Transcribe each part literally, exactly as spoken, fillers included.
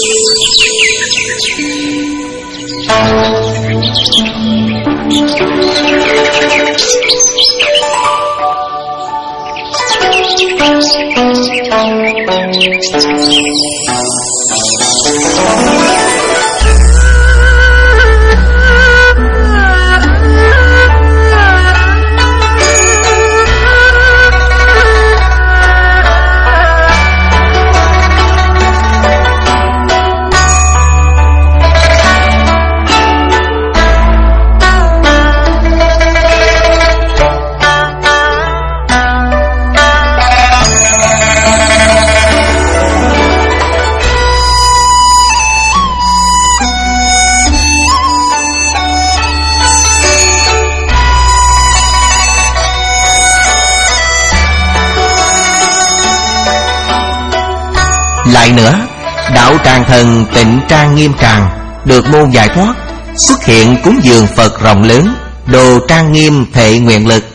Lại nữa, đạo tràng thần Tịnh Trang Nghiêm Tràng được môn giải thoát, xuất hiện cúng dường Phật rộng lớn, đồ trang nghiêm thệ nguyện lực.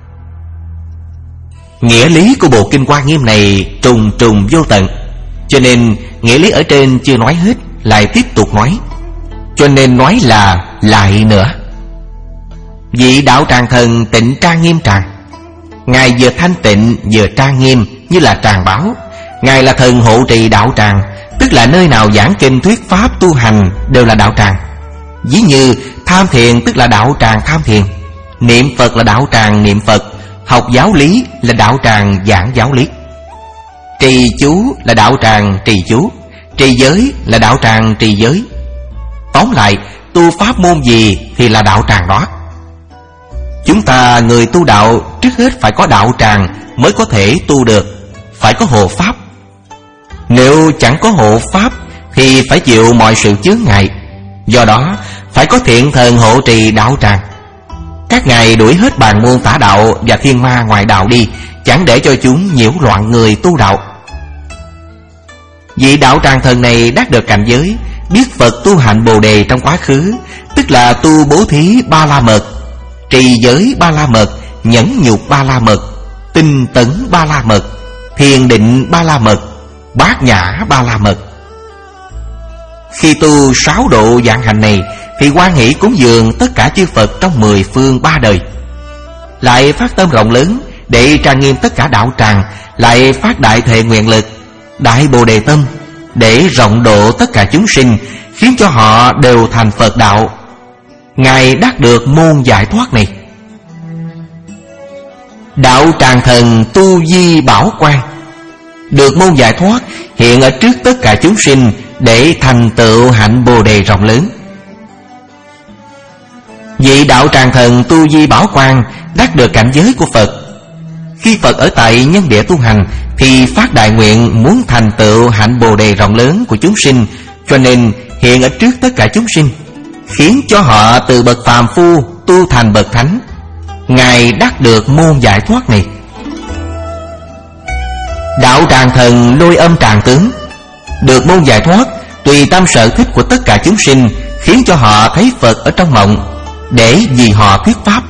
Nghĩa lý của bộ kinh Hoa Nghiêm này trùng trùng vô tận, cho nên nghĩa lý ở trên chưa nói hết, lại tiếp tục nói, cho nên nói là lại nữa. Vị đạo tràng thần Tịnh Trang Nghiêm Tràng, Ngài vừa thanh tịnh vừa trang nghiêm như là tràng bảo. Ngài là thần hộ trì đạo tràng, tức là nơi nào giảng kinh thuyết pháp tu hành đều là đạo tràng. Ví như tham thiền tức là đạo tràng tham thiền, niệm Phật là đạo tràng niệm Phật, học giáo lý là đạo tràng giảng giáo lý, trì chú là đạo tràng trì chú, trì giới là đạo tràng trì giới. Tóm lại, tu pháp môn gì thì là đạo tràng đó. Chúng ta người tu đạo trước hết phải có đạo tràng mới có thể tu được, phải có hộ pháp. Nếu chẳng có hộ pháp thì phải chịu mọi sự chướng ngại. Do đó phải có thiện thần hộ trì đạo tràng. Các ngài đuổi hết bàn môn tả đạo và thiên ma ngoại đạo đi, chẳng để cho chúng nhiễu loạn người tu đạo. Vị đạo tràng thần này đắc được cảnh giới, biết Phật tu hành Bồ Đề trong quá khứ, tức là tu bố thí ba la mật, trì giới ba la mật, nhẫn nhục ba la mật, tinh tấn ba la mật, thiền định ba la mật, bát nhã ba la mật. Khi tu sáu độ dạng hành này thì hoan hỷ cúng dường tất cả chư Phật trong mười phương ba đời, lại phát tâm rộng lớn để trang nghiêm tất cả đạo tràng, lại phát đại thệ nguyện lực, đại bồ đề tâm để rộng độ tất cả chúng sinh, khiến cho họ đều thành Phật đạo. Ngài đắc được môn giải thoát này. Đạo tràng thần Tu Di Bảo Quang được môn giải thoát, hiện ở trước tất cả chúng sinh để thành tựu hạnh bồ đề rộng lớn. Vị đạo tràng thần Tu Di Bảo Quang đắc được cảnh giới của Phật. Khi Phật ở tại nhân địa tu hành thì phát đại nguyện muốn thành tựu hạnh bồ đề rộng lớn của chúng sinh, cho nên hiện ở trước tất cả chúng sinh, khiến cho họ từ bậc phàm phu tu thành bậc thánh. Ngài đắc được môn giải thoát này. Đạo tràng thần Lôi Âm Tràng Tướng được môn giải thoát, tùy tâm sở thích của tất cả chúng sinh, khiến cho họ thấy Phật ở trong mộng, để vì họ thuyết pháp.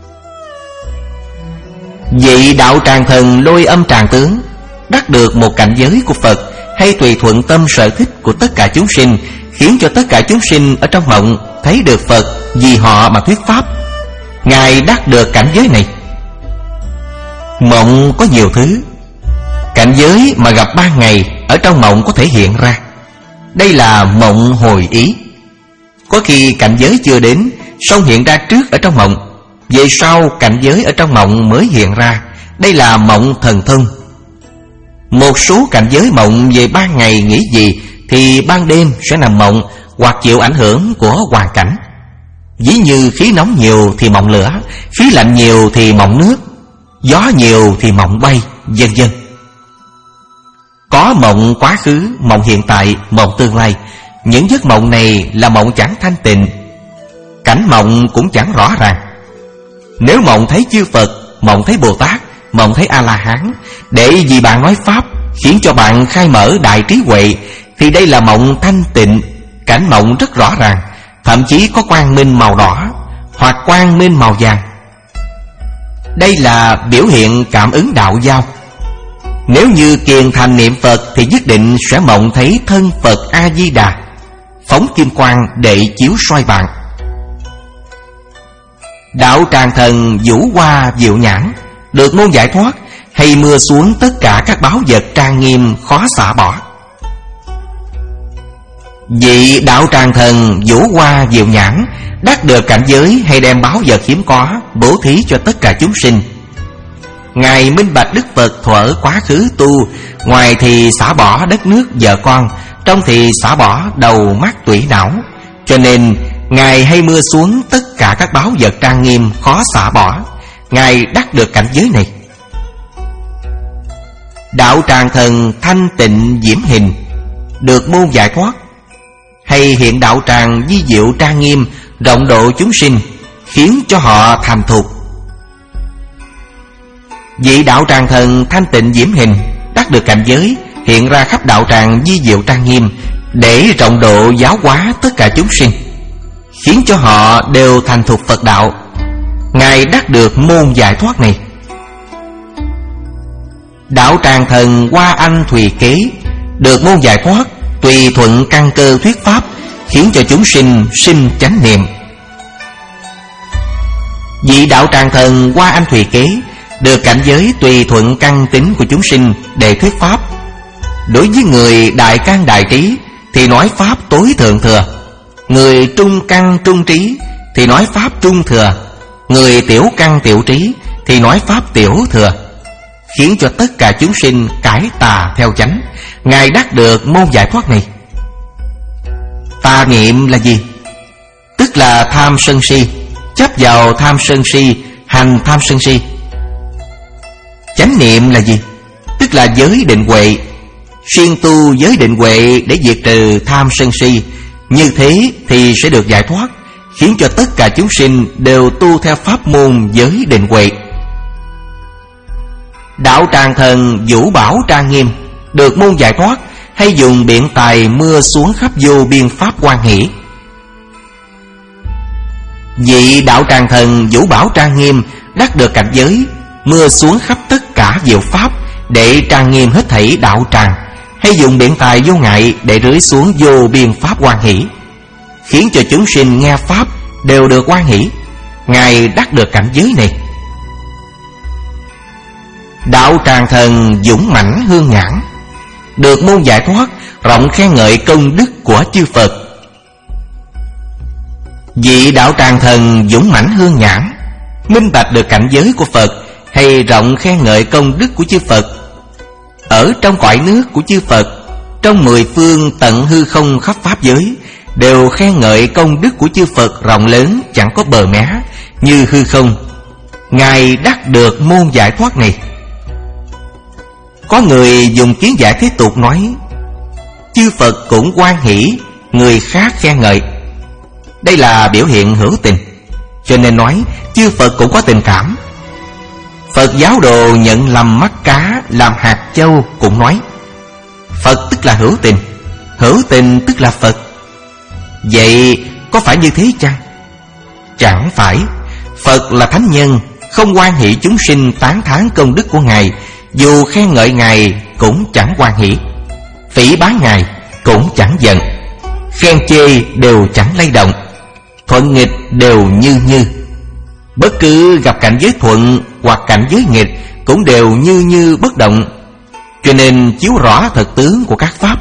Vị đạo tràng thần Lôi Âm Tràng Tướng đắc được một cảnh giới của Phật, hay tùy thuận tâm sở thích của tất cả chúng sinh, khiến cho tất cả chúng sinh ở trong mộng thấy được Phật, vì họ mà thuyết pháp. Ngài đắc được cảnh giới này. Mộng có nhiều thứ. Cảnh giới mà gặp ban ngày ở trong mộng có thể hiện ra. Đây là mộng hồi ý. Có khi cảnh giới chưa đến, song hiện ra trước ở trong mộng, về sau cảnh giới ở trong mộng mới hiện ra. Đây là mộng thần thông. Một số cảnh giới mộng về ban ngày nghĩ gì thì ban đêm sẽ nằm mộng, hoặc chịu ảnh hưởng của hoàn cảnh. Ví như khí nóng nhiều thì mộng lửa, khí lạnh nhiều thì mộng nước, gió nhiều thì mộng bay, vân vân. Có mộng quá khứ, mộng hiện tại, mộng tương lai. Những giấc mộng này là mộng chẳng thanh tịnh, cảnh mộng cũng chẳng rõ ràng. Nếu mộng thấy chư Phật, mộng thấy Bồ Tát, mộng thấy A-la-hán, để vì bạn nói pháp, khiến cho bạn khai mở đại trí huệ, thì đây là mộng thanh tịnh. Cảnh mộng rất rõ ràng, thậm chí có quang minh màu đỏ hoặc quang minh màu vàng. Đây là biểu hiện cảm ứng đạo giao. Nếu như kiền thành niệm Phật thì nhất định sẽ mộng thấy thân Phật A-di-đà, phóng kim quang để chiếu soi bạn. Đạo tràng thần vũ hoa diệu nhãn, được môn giải thoát, hay mưa xuống tất cả các báu vật trang nghiêm khó xả bỏ. Vị đạo tràng thần vũ hoa diệu nhãn đắc được cảnh giới, hay đem báu vật hiếm có bố thí cho tất cả chúng sinh. Ngài minh bạch Đức Phật thuở quá khứ tu, ngoài thì xả bỏ đất nước vợ con, trong thì xả bỏ đầu mắt tủy não, cho nên Ngài hay mưa xuống tất cả các báu vật trang nghiêm khó xả bỏ. Ngài đắc được cảnh giới này. Đạo tràng thần thanh tịnh diễm hình, được môn giải thoát, hay hiện đạo tràng di diệu trang nghiêm, rộng độ chúng sinh, khiến cho họ thành thục. Vị đạo tràng thần thanh tịnh diễm hình đắc được cảnh giới, hiện ra khắp đạo tràng di diệu trang nghiêm, để rộng độ giáo hóa tất cả chúng sinh, khiến cho họ đều thành thục Phật đạo. Ngài đắc được môn giải thoát này. Đạo tràng thần Hoa Anh Thùy Kế, được môn giải thoát, tùy thuận căn cơ thuyết pháp, khiến cho chúng sinh sinh chánh niệm. Vị đạo tràng thần Hoa Anh Thùy Kế được cảnh giới tùy thuận căn tính của chúng sinh để thuyết pháp. Đối với người đại căn đại trí thì nói pháp tối thượng thừa, người trung căn trung trí thì nói pháp trung thừa, người tiểu căn tiểu trí thì nói pháp tiểu thừa, khiến cho tất cả chúng sinh cải tà theo chánh. Ngài đắc được môn giải thoát này. Tà niệm là gì? Tức là tham sân si, chấp vào tham sân si, hành tham sân si. Chánh niệm là gì? Tức là giới định huệ, siêng tu giới định huệ để diệt trừ tham sân si. Như thế thì sẽ được giải thoát, khiến cho tất cả chúng sinh đều tu theo pháp môn giới định huệ. Đạo tràng thần vũ bảo trang nghiêm, được môn giải thoát, hay dùng biện tài mưa xuống khắp vô biên pháp hoan hỷ. Vị đạo tràng thần vũ bảo trang nghiêm đắc được cảnh giới, mưa xuống khắp tất cả diệu pháp để trang nghiêm hết thảy đạo tràng, hay dùng biện tài vô ngại để rưới xuống vô biên pháp hoan hỷ, khiến cho chúng sinh nghe pháp đều được hoan hỷ. Ngài đắc được cảnh giới này. Đạo tràng thần dũng mãnh hương nhãn, được môn giải thoát, rộng khen ngợi công đức của chư Phật. Vị đạo tràng thần dũng mãnh hương nhãn minh bạch được cảnh giới của Phật, hay rộng khen ngợi công đức của chư Phật. Ở trong cõi nước của chư Phật, trong mười phương tận hư không khắp pháp giới, đều khen ngợi công đức của chư Phật rộng lớn chẳng có bờ mé như hư không. Ngài đắc được môn giải thoát này. Có người dùng kiến giải thế tục nói, chư Phật cũng hoan hỷ người khác khen ngợi. Đây là biểu hiện hữu tình, cho nên nói chư Phật cũng có tình cảm. Phật giáo đồ nhận lầm mắt cá làm hạt châu cũng nói, Phật tức là hữu tình, hữu tình tức là Phật. Vậy có phải như thế chăng? Chẳng phải. Phật là thánh nhân, không hoan hỷ chúng sinh tán thán công đức của Ngài, dù khen ngợi Ngài cũng chẳng hoan hỷ, phỉ báng Ngài cũng chẳng giận, khen chê đều chẳng lay động, thuận nghịch đều như như. Bất cứ gặp cảnh giới thuận hoặc cảnh giới nghịch cũng đều như như bất động, cho nên chiếu rõ thực tướng của các pháp.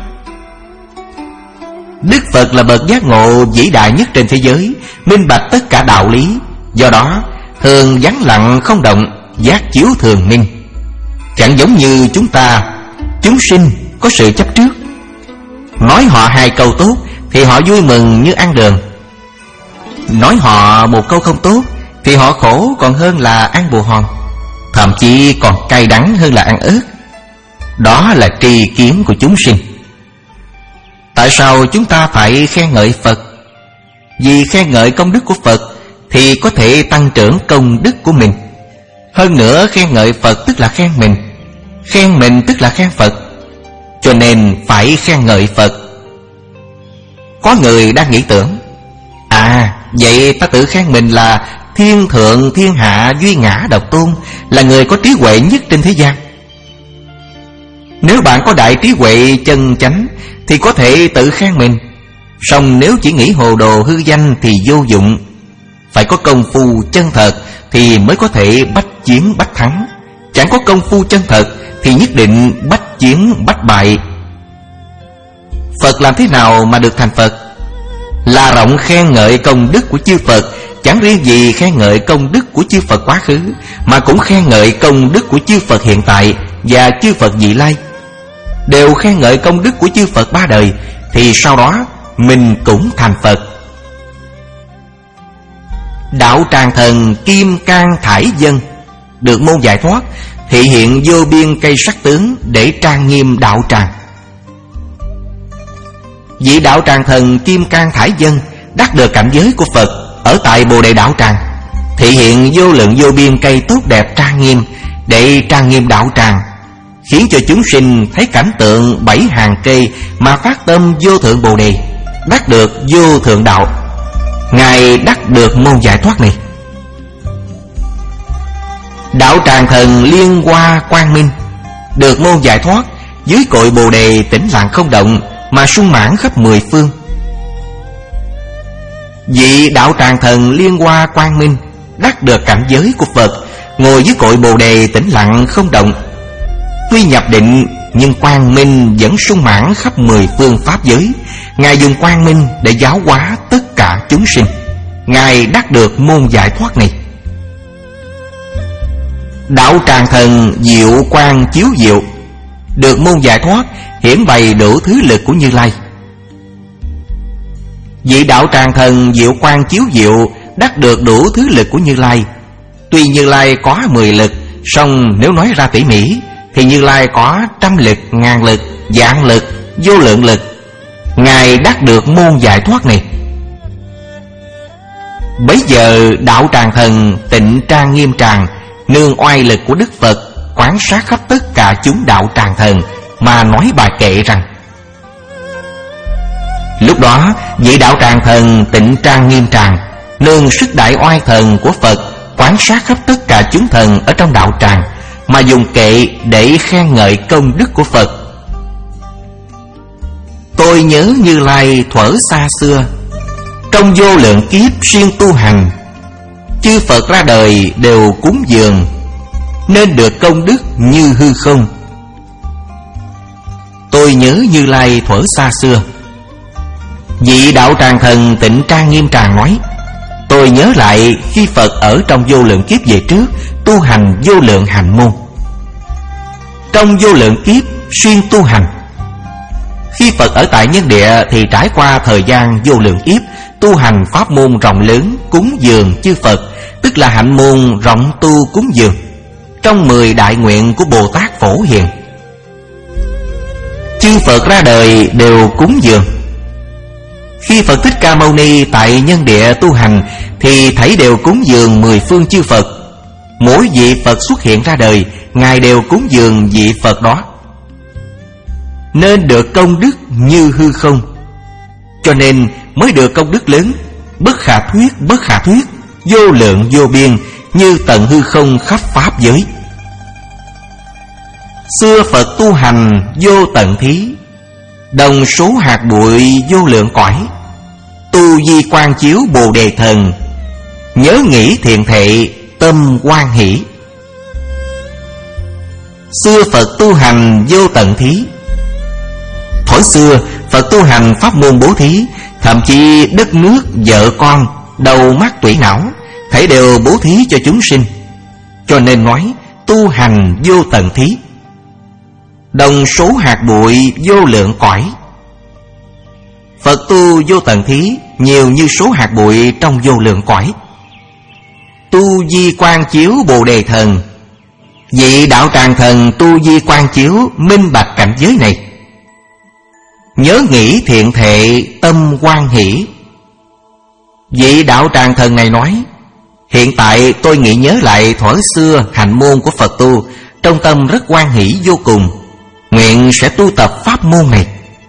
Đức Phật là bậc giác ngộ vĩ đại nhất trên thế giới, minh bạch tất cả đạo lý, do đó thường vắng lặng không động, giác chiếu thường minh. Chẳng giống như chúng ta, chúng sinh có sự chấp trước. Nói họ hai câu tốt thì họ vui mừng như ăn đường, nói họ một câu không tốt thì họ khổ còn hơn là ăn bồ hòn, thậm chí còn cay đắng hơn là ăn ớt. Đó là tri kiến của chúng sinh. Tại sao chúng ta phải khen ngợi Phật? Vì khen ngợi công đức của Phật thì có thể tăng trưởng công đức của mình. Hơn nữa khen ngợi Phật tức là khen mình, khen mình tức là khen Phật, cho nên phải khen ngợi Phật. Có người đang nghĩ tưởng, à vậy ta tự khen mình là thiên thượng thiên hạ duy ngã độc tôn, là người có trí huệ nhất trên thế gian. Nếu bạn có đại trí huệ chân chánh thì có thể tự khen mình, song nếu chỉ nghĩ hồ đồ hư danh thì vô dụng. Phải có công phu chân thật thì mới có thể bách chiến bách thắng. Chẳng có công phu chân thật thì nhất định bách chiến bách bại. Phật làm thế nào mà được thành Phật? Là rộng khen ngợi công đức của chư Phật. Chẳng riêng gì khen ngợi công đức của chư Phật quá khứ, mà cũng khen ngợi công đức của chư Phật hiện tại và chư Phật vị lai. Đều khen ngợi công đức của chư Phật ba đời, thì sau đó mình cũng thành Phật. Đạo tràng thần Kim Cang Thải Dân được môn giải thoát, thị hiện vô biên cây sắc tướng để trang nghiêm đạo tràng. Vị đạo tràng thần Kim Cang Thải Dân đắc được cảnh giới của Phật ở tại Bồ Đề đạo tràng, thị hiện vô lượng vô biên cây tốt đẹp trang nghiêm để trang nghiêm đạo tràng, khiến cho chúng sinh thấy cảnh tượng bảy hàng cây mà phát tâm vô thượng Bồ Đề, đắc được vô thượng đạo. Ngài đắc được môn giải thoát này. Đạo tràng thần Liên Hoa Quang Minh được môn giải thoát, dưới cội Bồ Đề tĩnh lặng không động mà sung mãn khắp mười phương. Vị đạo tràng thần Liên Hoa Quang Minh đắc được cảnh giới của Phật, ngồi dưới cội Bồ Đề tĩnh lặng không động. Tuy nhập định nhưng quang minh vẫn sung mãn khắp mười phương pháp giới. Ngài dùng quang minh để giáo hóa tất cả chúng sinh. Ngài đắc được môn giải thoát này. Đạo tràng thần Diệu Quang Chiếu Diệu được môn giải thoát, hiển bày đủ thứ lực của Như Lai. Vị đạo tràng thần Diệu Quang Chiếu Diệu đắc được đủ thứ lực của Như Lai. Tuy Như Lai có mười lực, song nếu nói ra tỉ mỉ thì Như Lai có trăm lực, ngàn lực, vạn lực, vô lượng lực. Ngài đắc được môn giải thoát này. Bấy giờ đạo tràng thần Tịnh Trang Nghiêm Tràng nương oai lực của Đức Phật quán sát khắp tất cả chúng đạo tràng thần mà nói bài kệ rằng: lúc đó vị đạo tràng thần Tịnh Trang Nghiêm Tràng nương sức đại oai thần của Phật quán sát khắp tất cả chúng thần ở trong đạo tràng mà dùng kệ để khen ngợi công đức của Phật. Tôi nhớ Như Lai thuở xa xưa, trong vô lượng kiếp siêng tu hành, chư Phật ra đời đều cúng dường, nên được công đức như hư không. Tôi nhớ Như Lai thuở xa xưa. Vị đạo tràng thần Tịnh Trang Nghiêm Tràng nói: tôi nhớ lại khi Phật ở trong vô lượng kiếp về trước tu hành vô lượng hạnh môn. Trong vô lượng kiếp xuyên tu hành, khi Phật ở tại nhân địa thì trải qua thời gian vô lượng kiếp tu hành pháp môn rộng lớn cúng dường chư Phật, tức là hạnh môn rộng tu cúng dường trong mười đại nguyện của Bồ Tát Phổ Hiền. Chư Phật ra đời đều cúng dường. Khi Phật Thích Ca Mâu Ni tại nhân địa tu hành thì thảy đều cúng dường mười phương chư Phật. Mỗi vị Phật xuất hiện ra đời, Ngài đều cúng dường vị Phật đó, nên được công đức như hư không. Cho nên mới được công đức lớn, bất khả thuyết bất khả thuyết, vô lượng vô biên, như tận hư không khắp pháp giới. Xưa Phật tu hành vô tận thí, đồng số hạt bụi vô lượng cõi. Tu di quan chiếu Bồ Đề thần, nhớ nghĩ thiện thệ tâm hoan hỷ. Xưa Phật tu hành vô tận thí. Thuở xưa Phật tu hành pháp môn bố thí, thậm chí đất nước, vợ con, đầu mắt tủy não, thảy đều bố thí cho chúng sinh. Cho nên nói tu hành vô tận thí. Đồng số hạt bụi vô lượng cõi. Phật tu vô tận thí nhiều như số hạt bụi trong vô lượng cõi. Tu di quan chiếu Bồ Đề thần. Vị đạo tràng thần tu di quan chiếu minh bạch cảnh giới này, nhớ nghĩ thiện thệ tâm hoan hỷ. Vị đạo tràng thần này nói: hiện tại tôi nghĩ nhớ lại thuở xưa hạnh môn của Phật tu, trong tâm rất hoan hỷ vô cùng, nguyện sẽ tu tập pháp môn này.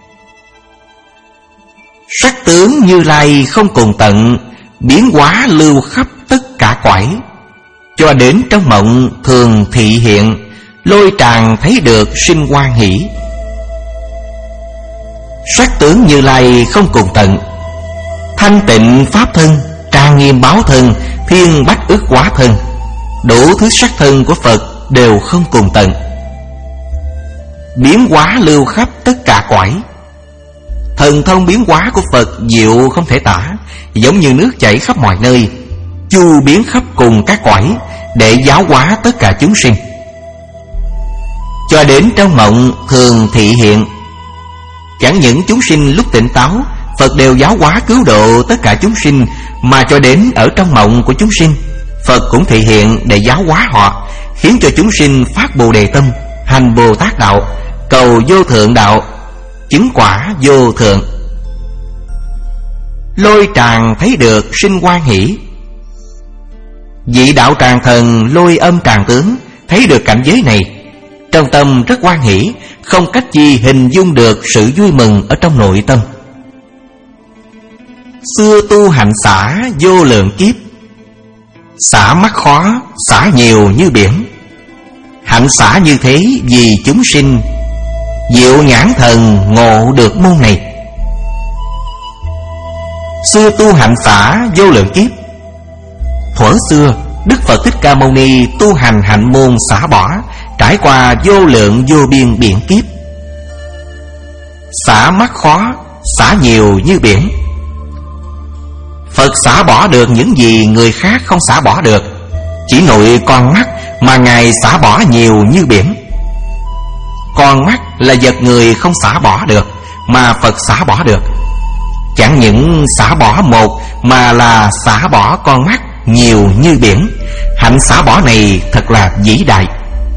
Sắc tướng Như Lai không cùng tận, biến hóa lưu khắp tất cả cõi. Cho đến trong mộng thường thị hiện, Lôi tràng thấy được sinh hoan hỷ. Sắc tướng Như Lai không cùng tận. Thanh tịnh pháp thân, trang nghiêm báo thân, thiên bách ức quá thân, đủ thứ sắc thân của Phật đều không cùng tận. Biến hóa lưu khắp tất cả cõi. Thần thông biến hóa của Phật diệu không thể tả, giống như nước chảy khắp mọi nơi, chu biến khắp cùng các cõi, để giáo hóa tất cả chúng sinh. Cho đến trong mộng thường thị hiện. Chẳng những chúng sinh lúc tỉnh táo, Phật đều giáo hóa cứu độ tất cả chúng sinh, mà cho đến ở trong mộng của chúng sinh, Phật cũng thị hiện để giáo hóa họ, khiến cho chúng sinh phát Bồ Đề tâm, hành Bồ Tát đạo, cầu vô thượng đạo, chứng quả vô thượng. Lôi tràng thấy được sinh hoan hỷ. Vị đạo tràng thần Lôi Âm Tràng Tướng thấy được cảnh giới này, trong tâm rất hoan hỷ, không cách chi hình dung được sự vui mừng ở trong nội tâm. Xưa tu hạnh xả vô lượng kiếp, xả mắc khó, xả nhiều như biển. Hạnh xả như thế vì chúng sinh, diệu nhãn thần ngộ được môn này. Xưa tu hạnh xả vô lượng kiếp. Thuở xưa Đức Phật Thích Ca Mâu Ni tu hành hạnh môn xả bỏ, trải qua vô lượng vô biên biển kiếp. Xả mắc khó, xả nhiều như biển. Phật xả bỏ được những gì người khác không xả bỏ được. Chỉ nội con mắt mà Ngài xả bỏ nhiều như biển. Con mắt là vật người không xả bỏ được, mà Phật xả bỏ được. Chẳng những xả bỏ một, mà là xả bỏ con mắt nhiều như biển. Hạnh xả bỏ này thật là vĩ đại.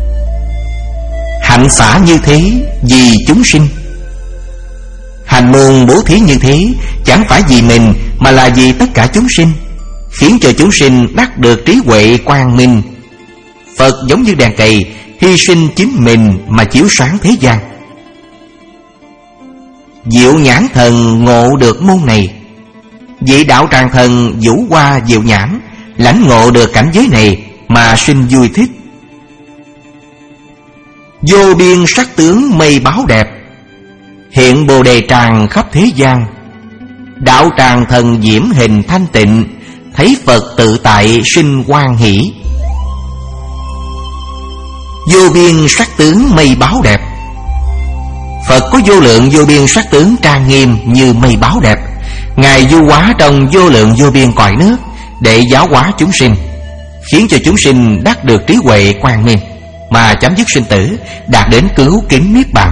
Hạnh xả như thế vì chúng sinh. Hành môn bố thí như thế chẳng phải vì mình, mà là vì tất cả chúng sinh, khiến cho chúng sinh đắc được trí huệ quang minh. Phật giống như đèn cầy, hy sinh chính mình mà chiếu sáng thế gian. Diệu nhãn thần ngộ được môn này. Vị đạo tràng thần vũ hoa diệu nhãn lãnh ngộ được cảnh giới này mà sinh vui thích. Vô biên sắc tướng mây báo đẹp, hiện Bồ Đề tràng khắp thế gian. Đạo tràng thần diễm hình thanh tịnh, thấy Phật tự tại sinh hoan hỷ. Vô biên sắc tướng mây báo đẹp. Phật có vô lượng vô biên sắc tướng trang nghiêm như mây báo đẹp. Ngài du hóa trong vô lượng vô biên cõi nước để giáo hóa chúng sinh, khiến cho chúng sinh đắc được trí huệ quang minh, mà chấm dứt sinh tử, đạt đến cứu kính niết bàn.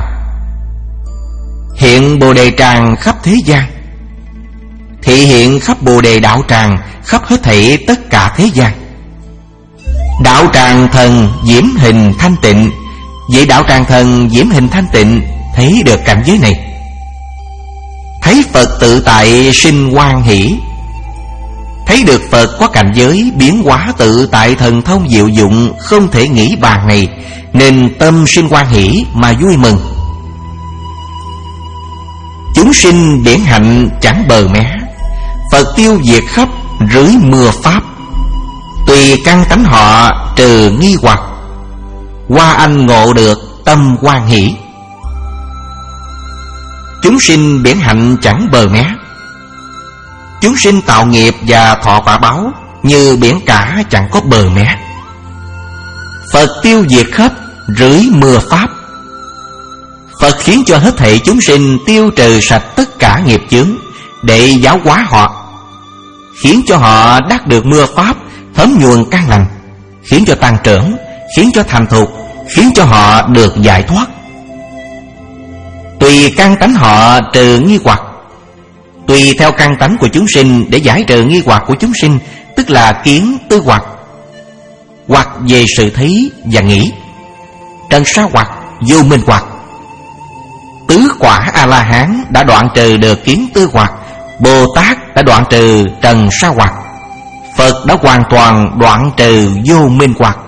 Hiện Bồ Đề tràng khắp thế gian. Thị hiện khắp Bồ Đề đạo tràng, khắp hết thảy tất cả thế gian. Đạo tràng thần diễm hình thanh tịnh. Vị đạo tràng thần diễm hình thanh tịnh thấy được cảnh giới này, thấy Phật tự tại sinh hoan hỷ. Thấy được Phật có cảnh giới biến hóa tự tại thần thông diệu dụng không thể nghĩ bàn này, nên tâm sinh hoan hỷ mà vui mừng. Chúng sinh điển hạnh chẳng bờ mé, Phật tiêu diệt khắp rưới mưa pháp. Tùy căn tánh họ trừ nghi hoặc, qua anh ngộ được tâm hoan hỷ. Chúng sinh điển hạnh chẳng bờ mé. Chúng sinh tạo nghiệp và thọ quả báo như biển cả chẳng có bờ mé. Phật tiêu diệt khắp rưới mưa pháp. Phật khiến cho hết thảy chúng sinh tiêu trừ sạch tất cả nghiệp chướng để giáo hóa họ, khiến cho họ đắc được mưa pháp thấm nhuần căn lành, khiến cho tăng trưởng, khiến cho thành thục, khiến cho họ được giải thoát. Tùy căn tánh họ trừ nghi hoặc. Tùy theo căn tánh của chúng sinh để giải trừ nghi hoặc của chúng sinh, tức là kiến tư hoặc, hoặc về sự thấy và nghĩ, trần sa hoặc, vô minh hoặc. Tứ quả A-la-hán đã đoạn trừ được kiến tư hoặc, Bồ Tát đã đoạn trừ trần sa hoặc, Phật đã hoàn toàn đoạn trừ vô minh hoặc.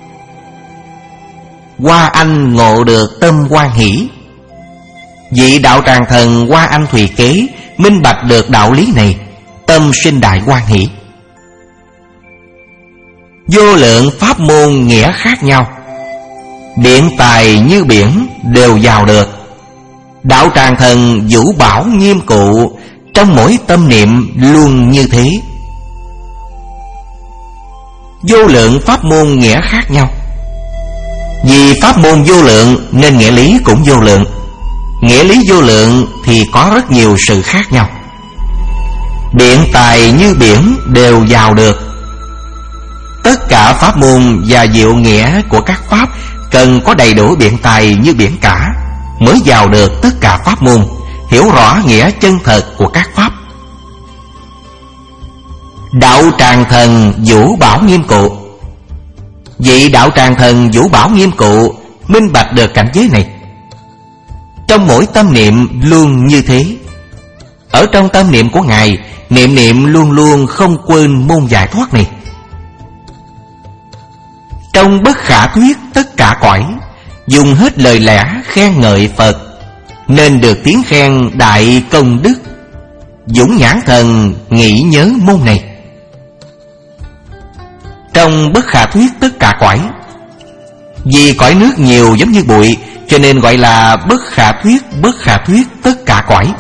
Hoa Anh ngộ được tâm hoan hỷ. Vị đạo tràng thần Hoa Anh Thùy Kế minh bạch được đạo lý này, tâm sinh đại hoan hỷ. Vô lượng pháp môn nghĩa khác nhau. biện tài như biển đều vào được. Đạo tràng thần vũ bảo nghiêm cụ, trong mỗi tâm niệm luôn như thế. Vô lượng pháp môn nghĩa khác nhau. Vì pháp môn vô lượng nên nghĩa lý cũng vô lượng. Nghĩa lý vô lượng thì có rất nhiều sự khác nhau. Biện tài như biển đều vào được. Tất cả pháp môn và diệu nghĩa của các pháp cần có đầy đủ biện tài như biển cả, mới vào được tất cả pháp môn, hiểu rõ nghĩa chân thật của các pháp. Đạo tràng thần vũ bảo nghiêm cụ. Vị đạo tràng thần vũ bảo nghiêm cụ minh bạch được cảnh giới này. Trong mỗi tâm niệm luôn như thế. Ở trong tâm niệm của Ngài, niệm niệm luôn luôn không quên môn giải thoát này. Trong bất khả thuyết tất cả cõi, dùng hết lời lẽ khen ngợi Phật, nên được tiếng khen đại công đức. Dũng nhãn thần nghĩ nhớ môn này. Trong bất khả thuyết tất cả cõi, vì cõi nước nhiều giống như bụi, cho nên gọi là bất khả thuyết bất khả thuyết tất cả cõi.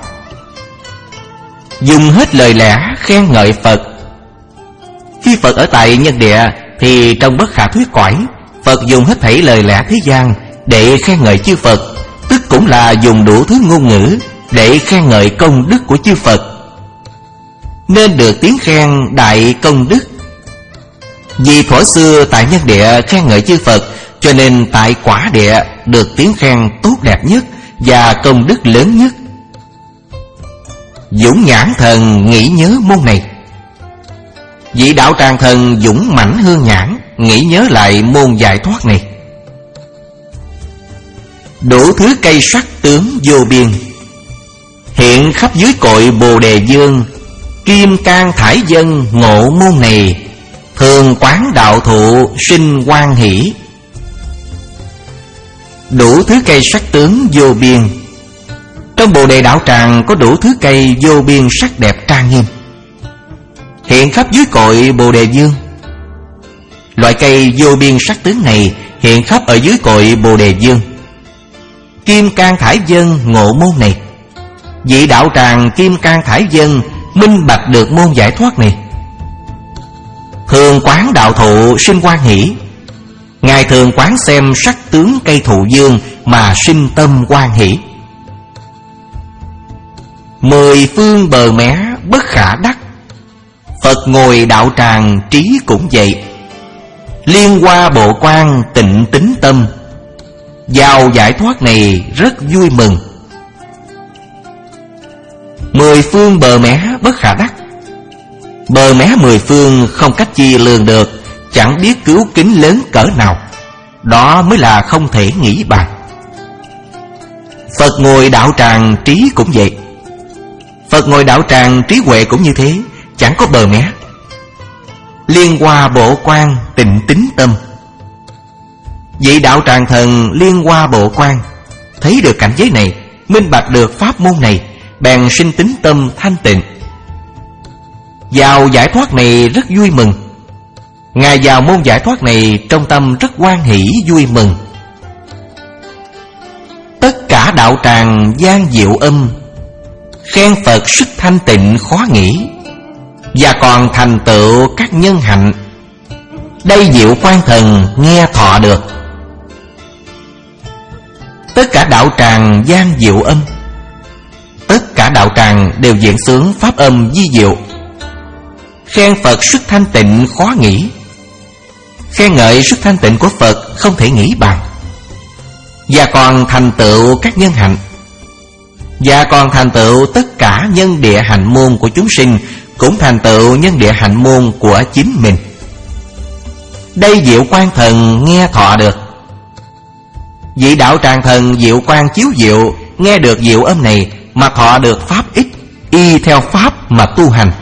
Dùng hết lời lẽ khen ngợi Phật. Khi Phật ở tại nhân địa thì trong bất khả thuyết cõi, Phật dùng hết thảy lời lẽ thế gian để khen ngợi chư Phật, tức cũng là dùng đủ thứ ngôn ngữ để khen ngợi công đức của chư Phật, nên được tiếng khen đại công đức. Vì thuở xưa tại nhân địa khen ngợi chư Phật, cho nên tại quả địa được tiếng khen tốt đẹp nhất và công đức lớn nhất. Dũng nhãn thần nghĩ nhớ môn này. Vị đạo tràng thần dũng mãnh hương nhãn nghĩ nhớ lại môn giải thoát này. Đủ thứ cây sắc tướng vô biên, hiện khắp dưới cội Bồ Đề Dương. Kim cang thải dân ngộ môn này, thường quán đạo thụ sinh hoan hỷ. Đủ thứ cây sắc tướng vô biên. Trong Bồ Đề đạo tràng có đủ thứ cây vô biên sắc đẹp trang nghiêm, hiện khắp dưới cội Bồ Đề Dương. Loại cây vô biên sắc tướng này hiện khắp ở dưới cội Bồ Đề Dương. Kim cang thải dân ngộ môn này. Vị đạo tràng kim cang thải dân minh bạch được môn giải thoát này. Thường quán đạo thụ sinh hoan hỷ. Ngài thường quán xem sắc tướng cây thụ dương mà sinh tâm hoan hỷ. Mười phương bờ mé bất khả đắc, Phật ngồi đạo tràng trí cũng vậy. Liên hoa bộ quan tịnh tính tâm, vào giải thoát này rất vui mừng. Mười phương bờ mé bất khả đắc. Bờ mé mười phương không cách chi lường được, chẳng biết cứu kính lớn cỡ nào. Đó mới là không thể nghĩ bàn. Phật ngồi đạo tràng trí cũng vậy. Phật ngồi đạo tràng trí huệ cũng như thế, chẳng có bờ mé. Liên hoa bộ quan tịnh tính tâm. Vị đạo tràng thần liên hoa bộ quan thấy được cảnh giới này, minh bạch được pháp môn này, bèn sinh tính tâm thanh tịnh. Vào giải thoát này rất vui mừng. Ngài vào môn giải thoát này trong tâm rất hoan hỷ vui mừng. Tất cả đạo tràng gian diệu âm, khen Phật sức thanh tịnh khó nghĩ, và còn thành tựu các nhân hạnh. Đây diệu quan thần nghe thọ được. Tất cả đạo tràng gian diệu âm. Tất cả đạo tràng đều diễn xướng pháp âm di diệu, khen Phật sức thanh tịnh khó nghĩ. Khen ngợi sức thanh tịnh của Phật không thể nghĩ bàn. Và còn thành tựu các nhân hạnh. Và còn thành tựu tất cả nhân địa hạnh môn của chúng sinh, cũng thành tựu nhân địa hạnh môn của chính mình. Đây diệu quan thần nghe thọ được. Vị đạo tràng thần diệu quan chiếu diệu nghe được diệu âm này mà thọ được pháp ích, y theo pháp mà tu hành.